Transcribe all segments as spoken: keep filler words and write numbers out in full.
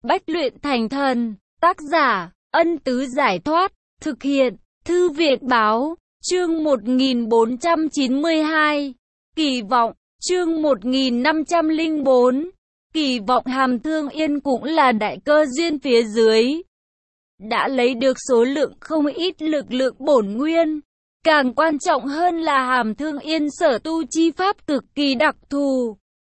Bách luyện thành thần. Tác giả, Ân Tứ Giải Thoát. Thực hiện, Thư viện Báo. Chương một nghìn bốn trăm chín mươi hai. Kỳ vọng. Chương một nghìn năm trăm lẻ bốn. Kỳ vọng. Hàm Thương Yên cũng là đại cơ duyên phía dưới. Đã lấy được số lượng không ít lực lượng bổn nguyên. Càng quan trọng hơn là Hàm Thương Yên sở tu chi pháp cực kỳ đặc thù.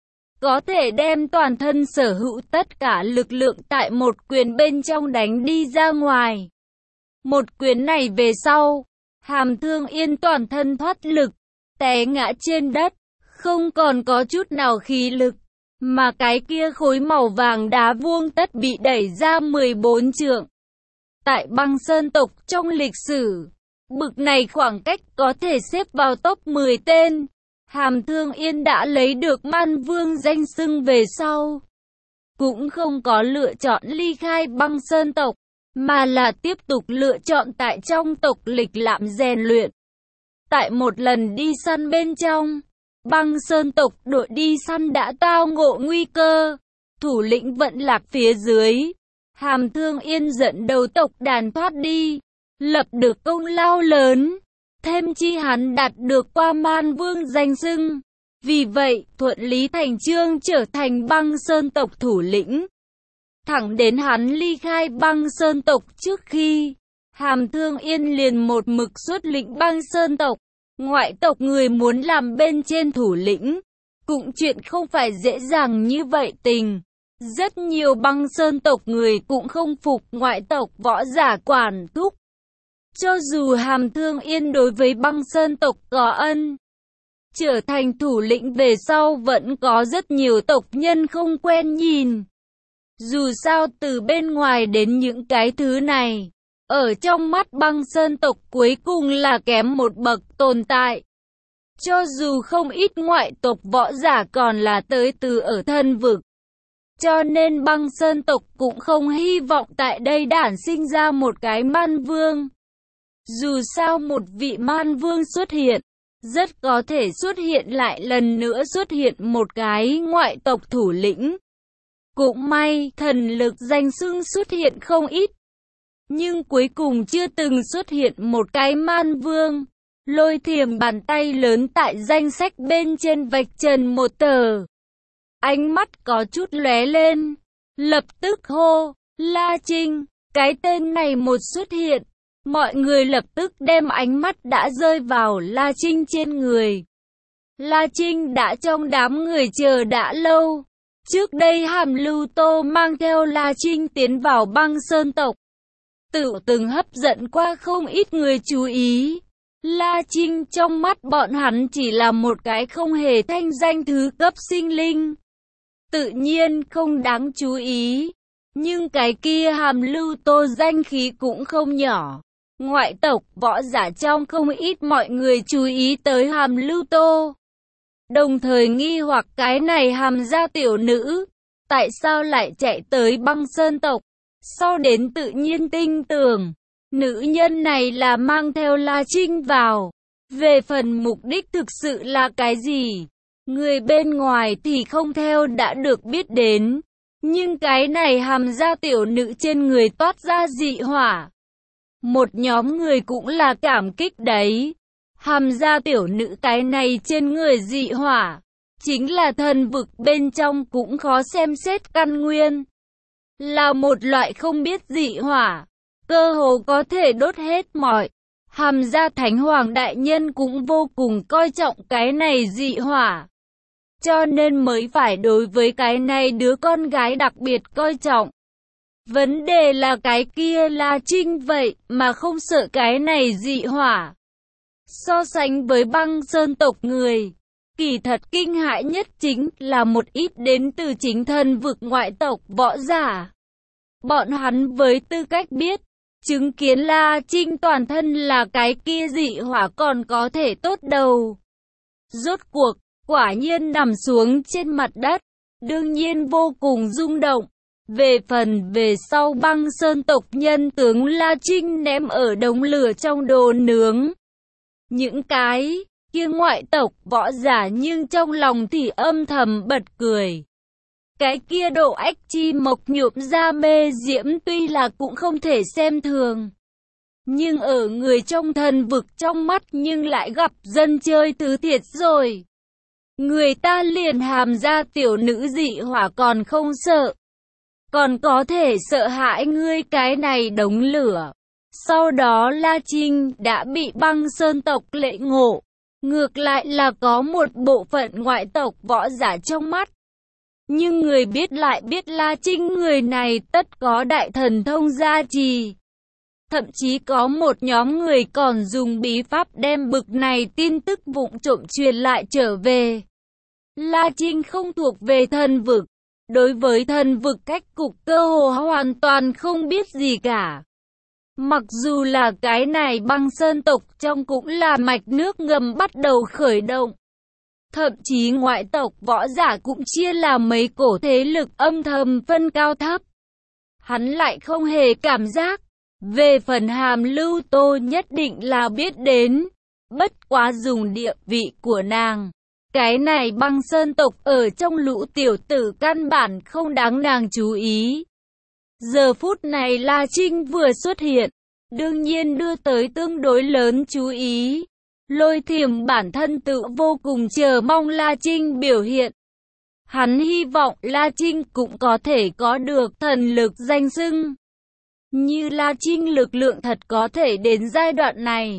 Có thể đem toàn thân sở hữu tất cả lực lượng tại một quyền bên trong đánh đi ra ngoài. Một quyền này về sau, Hàm Thương Yên toàn thân thoát lực, té ngã trên đất, không còn có chút nào khí lực. Mà cái kia khối màu vàng đá vuông tất bị đẩy ra mười bốn trượng. Tại băng sơn tộc trong lịch sử, bực này khoảng cách có thể xếp vào top mười tên. Hàm Thương Yên đã lấy được Man Vương danh xưng về sau, cũng không có lựa chọn ly khai băng sơn tộc, mà là tiếp tục lựa chọn tại trong tộc lịch lạm rèn luyện. Tại một lần đi săn bên trong, băng sơn tộc đội đi săn đã tao ngộ nguy cơ, thủ lĩnh Vận Lạc phía dưới. Hàm Thương Yên dẫn đầu tộc đàn thoát đi, lập được công lao lớn. Thêm chi hắn đạt được qua Man Vương danh xưng. Vì vậy, thuận lý thành chương trở thành băng sơn tộc thủ lĩnh. Thẳng đến hắn ly khai băng sơn tộc trước khi, Hàm Thương Yên liền một mực xuất lĩnh băng sơn tộc. Ngoại tộc người muốn làm bên trên thủ lĩnh, cũng chuyện không phải dễ dàng như vậy tình. Rất nhiều băng sơn tộc người cũng không phục ngoại tộc võ giả quản thúc. Cho dù Hàm Thương Yên đối với băng sơn tộc có ân, trở thành thủ lĩnh về sau vẫn có rất nhiều tộc nhân không quen nhìn. Dù sao từ bên ngoài đến những cái thứ này, ở trong mắt băng sơn tộc cuối cùng là kém một bậc tồn tại. Cho dù không ít ngoại tộc võ giả còn là tới từ ở thân vực. Cho nên băng sơn tộc cũng không hy vọng tại đây đản sinh ra một cái Man Vương. Dù sao một vị Man Vương xuất hiện, rất có thể xuất hiện lại lần nữa xuất hiện một cái ngoại tộc thủ lĩnh. Cũng may, thần lực danh xưng xuất hiện không ít. Nhưng cuối cùng chưa từng xuất hiện một cái Man Vương. Lôi Thiềm bàn tay lớn tại danh sách bên trên vạch trần một tờ. Ánh mắt có chút lóe lên. Lập tức hô, La Trinh. Cái tên này một xuất hiện, mọi người lập tức đem ánh mắt đã rơi vào La Trinh trên người. La Trinh đã trong đám người chờ đã lâu. Trước đây Hàm Lưu Tô mang theo La Trinh tiến vào băng sơn tộc, tự từng hấp dẫn qua không ít người chú ý. La Trinh trong mắt bọn hắn chỉ là một cái không hề thanh danh thứ cấp sinh linh, tự nhiên không đáng chú ý. Nhưng cái kia Hàm Lưu Tô danh khí cũng không nhỏ. Ngoại tộc võ giả trong không ít mọi người chú ý tới Hàm Lưu Tô, đồng thời nghi hoặc cái này Hàm gia tiểu nữ tại sao lại chạy tới băng sơn tộc. Sau đến tự nhiên tin tưởng nữ nhân này là mang theo La Trinh vào. Về phần mục đích thực sự là cái gì, người bên ngoài thì không theo đã được biết đến. Nhưng cái này Hàm gia tiểu nữ trên người toát ra dị hỏa, một nhóm người cũng là cảm kích đấy. Hàm gia tiểu nữ cái này trên người dị hỏa, chính là thần vực bên trong cũng khó xem xét căn nguyên. Là một loại không biết dị hỏa, cơ hồ có thể đốt hết mọi. Hàm gia Thánh Hoàng đại nhân cũng vô cùng coi trọng cái này dị hỏa, cho nên mới phải đối với cái này đứa con gái đặc biệt coi trọng. Vấn đề là cái kia La Trinh vậy mà không sợ cái này dị hỏa. So sánh với băng sơn tộc người, kỳ thật kinh hãi nhất chính là một ít đến từ chính thân vực ngoại tộc võ giả. Bọn hắn với tư cách biết, chứng kiến La Trinh toàn thân là cái kia dị hỏa còn có thể tốt đầu. Rốt cuộc, quả nhiên nằm xuống trên mặt đất, đương nhiên vô cùng rung động. Về phần về sau băng sơn tộc nhân tướng La Trinh ném ở đống lửa trong đồ nướng. Những cái kia ngoại tộc võ giả nhưng trong lòng thì âm thầm bật cười. Cái kia độ ách chi mộc nhuộm ra mê diễm tuy là cũng không thể xem thường. Nhưng ở người trong thần vực trong mắt nhưng lại gặp dân chơi thứ thiệt rồi. Người ta liền hàm ra tiểu nữ dị hỏa còn không sợ. Còn có thể sợ hãi ngươi cái này đống lửa. Sau đó La Trinh đã bị băng sơn tộc lệ ngộ. Ngược lại là có một bộ phận ngoại tộc võ giả trong mắt. Nhưng người biết lại biết La Trinh người này tất có đại thần thông gia trì. Thậm chí có một nhóm người còn dùng bí pháp đem bực này tin tức vụng trộm truyền lại trở về. La Trinh không thuộc về thần vực. Đối với thần vực cách cục cơ hồ hoàn toàn không biết gì cả. Mặc dù là cái này băng sơn tộc trong cũng là mạch nước ngầm bắt đầu khởi động. Thậm chí ngoại tộc võ giả cũng chia làm mấy cổ thế lực âm thầm phân cao thấp. Hắn lại không hề cảm giác. Về phần Hàm Lưu Tô nhất định là biết đến. Bất quá dùng địa vị của nàng. Cái này băng sơn tộc ở trong lũ tiểu tử căn bản không đáng nàng chú ý. Giờ phút này La Trinh vừa xuất hiện. Đương nhiên đưa tới tương đối lớn chú ý. Lôi Thiềm bản thân tự vô cùng chờ mong La Trinh biểu hiện. Hắn hy vọng La Trinh cũng có thể có được thần lực danh xưng. Như La Trinh lực lượng thật có thể đến giai đoạn này.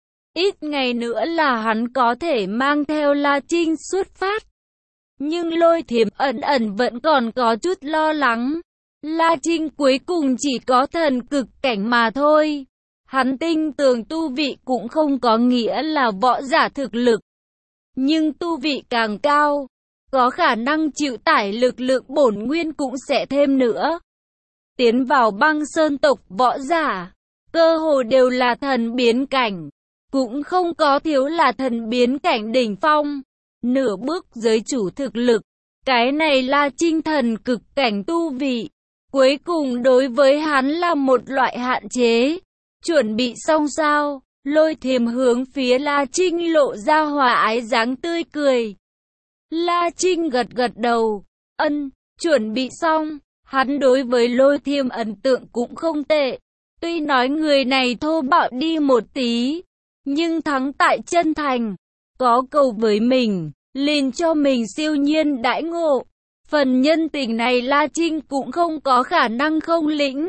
Ít ngày nữa là hắn có thể mang theo La Trinh xuất phát. Nhưng Lôi Thiềm ẩn ẩn vẫn còn có chút lo lắng. La Trinh cuối cùng chỉ có thần cực cảnh mà thôi. Hắn tinh tường tu vị cũng không có nghĩa là võ giả thực lực. Nhưng tu vị càng cao, có khả năng chịu tải lực lượng bổn nguyên cũng sẽ thêm nữa. Tiến vào băng sơn tộc võ giả, cơ hồ đều là thần biến cảnh. Cũng không có thiếu là thần biến cảnh đỉnh phong. Nửa bước giới chủ thực lực. Cái này là Trinh thần cực cảnh tu vị. Cuối cùng đối với hắn là một loại hạn chế. Chuẩn bị xong sao? Lôi Thiềm hướng phía La Trinh lộ ra hòa ái dáng tươi cười. La Trinh gật gật đầu. Ân, chuẩn bị xong. Hắn đối với Lôi Thiềm ấn tượng cũng không tệ. Tuy nói người này thô bạo đi một tí. Nhưng thắng tại chân thành. Có cầu với mình. Liền cho mình siêu nhiên đãi ngộ. Phần nhân tình này La Trinh cũng không có khả năng không lĩnh.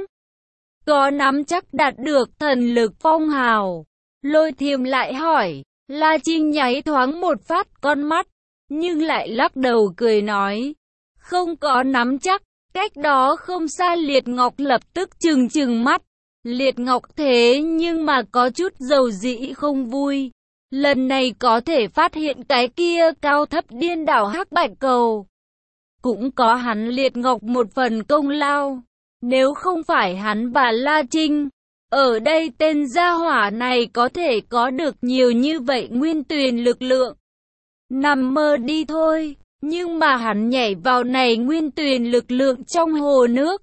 Có nắm chắc đạt được thần lực phong hào. Lôi Thiềm lại hỏi. La Trinh nháy thoáng một phát con mắt. Nhưng lại lắc đầu cười nói. Không có nắm chắc. Cách đó không xa Liệt Ngọc lập tức trừng trừng mắt. Liệt Ngọc thế nhưng mà có chút dầu dĩ không vui. Lần này có thể phát hiện cái kia cao thấp điên đảo hắc bạch cầu. Cũng có hắn Liệt Ngọc một phần công lao. Nếu không phải hắn và La Trinh, ở đây tên gia hỏa này có thể có được nhiều như vậy nguyên tuyền lực lượng. Nằm mơ đi thôi, nhưng mà hắn nhảy vào này nguyên tuyền lực lượng trong hồ nước.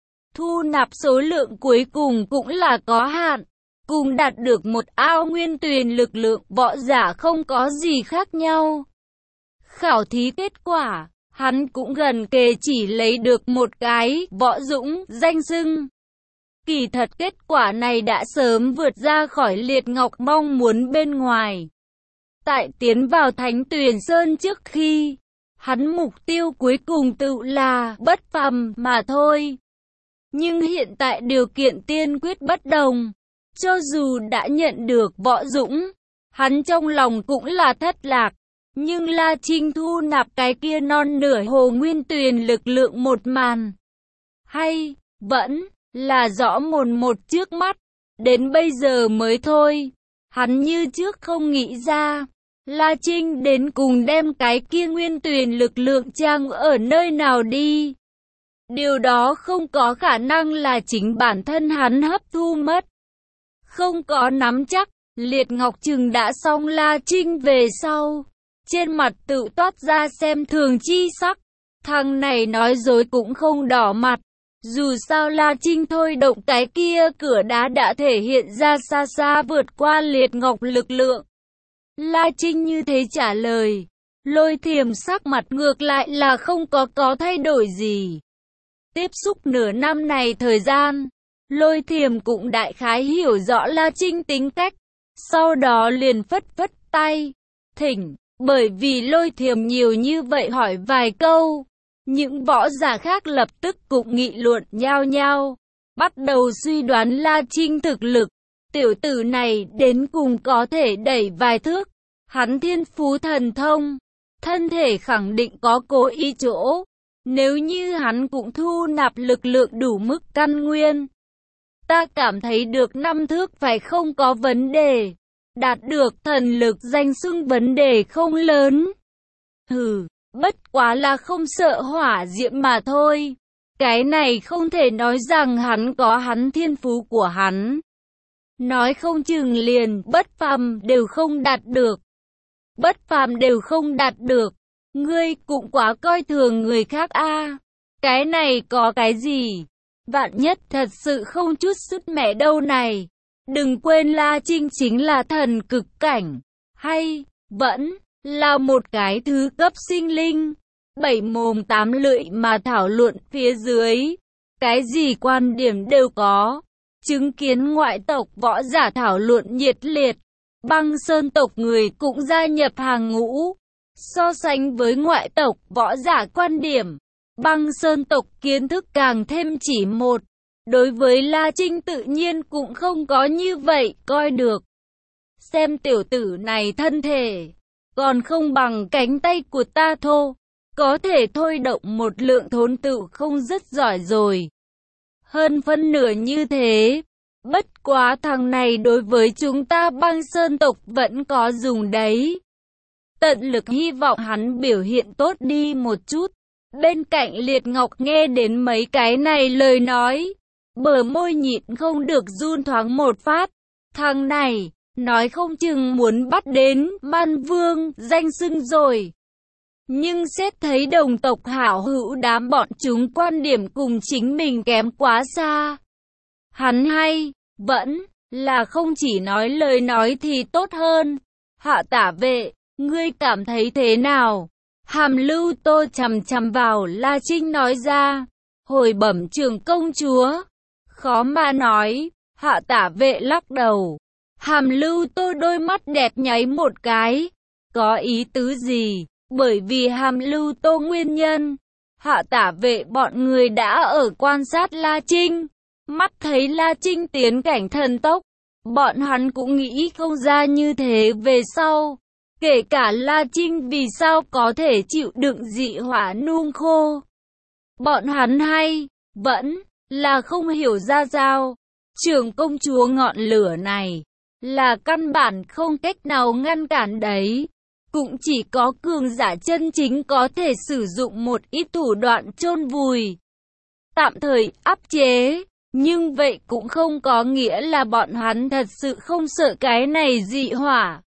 Thu nạp số lượng cuối cùng cũng là có hạn. Cùng đạt được một ao nguyên tuyền lực lượng võ giả không có gì khác nhau. Khảo thí kết quả, hắn cũng gần kề chỉ lấy được một cái võ dũng danh xưng. Kỳ thật kết quả này đã sớm vượt ra khỏi Liệt Ngọc mong muốn bên ngoài. Tại tiến vào Thánh Tuyền Sơn trước khi, hắn mục tiêu cuối cùng tự là bất phàm mà thôi. Nhưng hiện tại điều kiện tiên quyết bất đồng. Cho dù đã nhận được võ dũng, hắn trong lòng cũng là thất lạc. Nhưng La Trinh thu nạp cái kia non nửa hồ nguyên tuyền lực lượng một màn. Hay, vẫn là rõ mồn một trước mắt. Đến bây giờ mới thôi. Hắn như trước không nghĩ ra. La Trinh đến cùng đem cái kia nguyên tuyền lực lượng trang ở nơi nào đi. Điều đó không có khả năng là chính bản thân hắn hấp thu mất. Không có nắm chắc, Liệt Ngọc chừng đã xong La Trinh về sau. Trên mặt tự toát ra xem thường chi sắc. Thằng này nói dối cũng không đỏ mặt. Dù sao La Trinh thôi động cái kia cửa đá đã thể hiện ra xa xa vượt qua Liệt Ngọc lực lượng. La Trinh như thế trả lời. Lôi Thiềm sắc mặt ngược lại là không có có thay đổi gì. Tiếp xúc nửa năm này thời gian, Lôi Thiềm cũng đại khái hiểu rõ La Trinh tính cách, sau đó liền phất phất tay, thỉnh, bởi vì Lôi Thiềm nhiều như vậy hỏi vài câu, những võ giả khác lập tức cũng nghị luận nhao nhao, bắt đầu suy đoán La Trinh thực lực, tiểu tử này đến cùng có thể đẩy vài thước, hắn thiên phú thần thông, thân thể khẳng định có cố ý chỗ, nếu như hắn cũng thu nạp lực lượng đủ mức căn nguyên. Ta cảm thấy được năm thước phải không có vấn đề, đạt được thần lực danh xưng vấn đề không lớn. Hừ, bất quá là không sợ hỏa diễm mà thôi. Cái này không thể nói rằng hắn có hắn thiên phú của hắn. Nói không chừng liền bất phàm đều không đạt được. Bất phàm đều không đạt được. Ngươi cũng quá coi thường người khác a. Cái này có cái gì? Vạn nhất thật sự không chút sức mẻ đâu này. Đừng quên La Trinh chính là thần cực cảnh. Hay, vẫn là một cái thứ cấp sinh linh. Bảy mồm tám lưỡi mà thảo luận phía dưới. Cái gì quan điểm đều có. Chứng kiến ngoại tộc võ giả thảo luận nhiệt liệt. Băng Sơn tộc người cũng gia nhập hàng ngũ. So sánh với ngoại tộc võ giả quan điểm, Băng Sơn tộc kiến thức càng thêm chỉ một. Đối với La Trinh tự nhiên cũng không có như vậy coi được. Xem tiểu tử này thân thể, còn không bằng cánh tay của ta thô. Có thể thôi động một lượng thốn tự không rất giỏi rồi. Hơn phân nửa như thế. Bất quá thằng này đối với chúng ta Băng Sơn tộc vẫn có dùng đấy. Tận lực hy vọng hắn biểu hiện tốt đi một chút. Bên cạnh Liệt Ngọc nghe đến mấy cái này lời nói, bờ môi nhịn không được run thoáng một phát. Thằng này, nói không chừng muốn bắt đến Man Vương danh xưng rồi. Nhưng xét thấy đồng tộc hảo hữu đám bọn chúng quan điểm cùng chính mình kém quá xa. Hắn hay, vẫn là không chỉ nói lời nói thì tốt hơn. Hạ Tả Vệ, ngươi cảm thấy thế nào? Hàm Lưu Tô chằm chằm vào La Trinh nói ra. Hồi bẩm trưởng công chúa. Khó mà nói. Hạ Tả Vệ lắc đầu. Hàm Lưu Tô đôi mắt đẹp nháy một cái. Có ý tứ gì? Bởi vì Hàm Lưu Tô nguyên nhân. Hạ Tả Vệ bọn người đã ở quan sát La Trinh. Mắt thấy La Trinh tiến cảnh thần tốc. Bọn hắn cũng nghĩ không ra như thế về sau. Kể cả La Trinh vì sao có thể chịu đựng dị hỏa nung khô. Bọn hắn hay, vẫn là không hiểu ra sao. Trưởng công chúa ngọn lửa này, là căn bản không cách nào ngăn cản đấy. Cũng chỉ có cường giả chân chính có thể sử dụng một ít thủ đoạn chôn vùi. Tạm thời áp chế, nhưng vậy cũng không có nghĩa là bọn hắn thật sự không sợ cái này dị hỏa.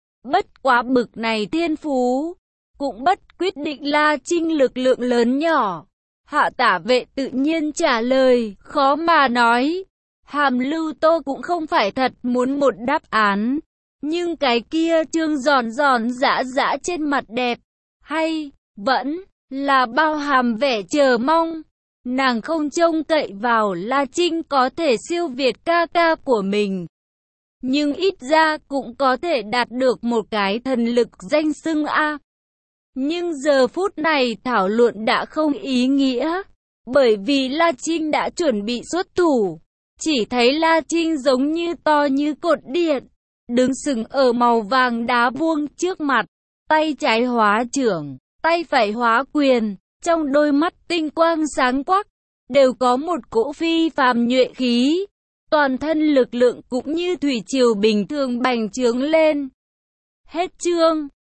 Bất quá bực này thiên phú, cũng bất quyết định La Trinh lực lượng lớn nhỏ. Hạ Tả Vệ tự nhiên trả lời, khó mà nói. Hàm Lưu Tô cũng không phải thật muốn một đáp án. Nhưng cái kia trương giòn giòn dã dã trên mặt đẹp, hay, vẫn, là bao hàm vẻ chờ mong. Nàng không trông cậy vào La Trinh có thể siêu việt ca ca của mình. Nhưng ít ra cũng có thể đạt được một cái thần lực danh xưng A. Nhưng giờ phút này thảo luận đã không ý nghĩa. Bởi vì La Trinh đã chuẩn bị xuất thủ. Chỉ thấy La Trinh giống như to như cột điện. Đứng sừng ở màu vàng đá vuông trước mặt. Tay trái hóa trưởng, tay phải hóa quyền. Trong đôi mắt tinh quang sáng quắc. Đều có một cỗ phi phàm nhuệ khí. Toàn thân lực lượng cũng như thủy triều bình thường bành trướng lên. Hết chương.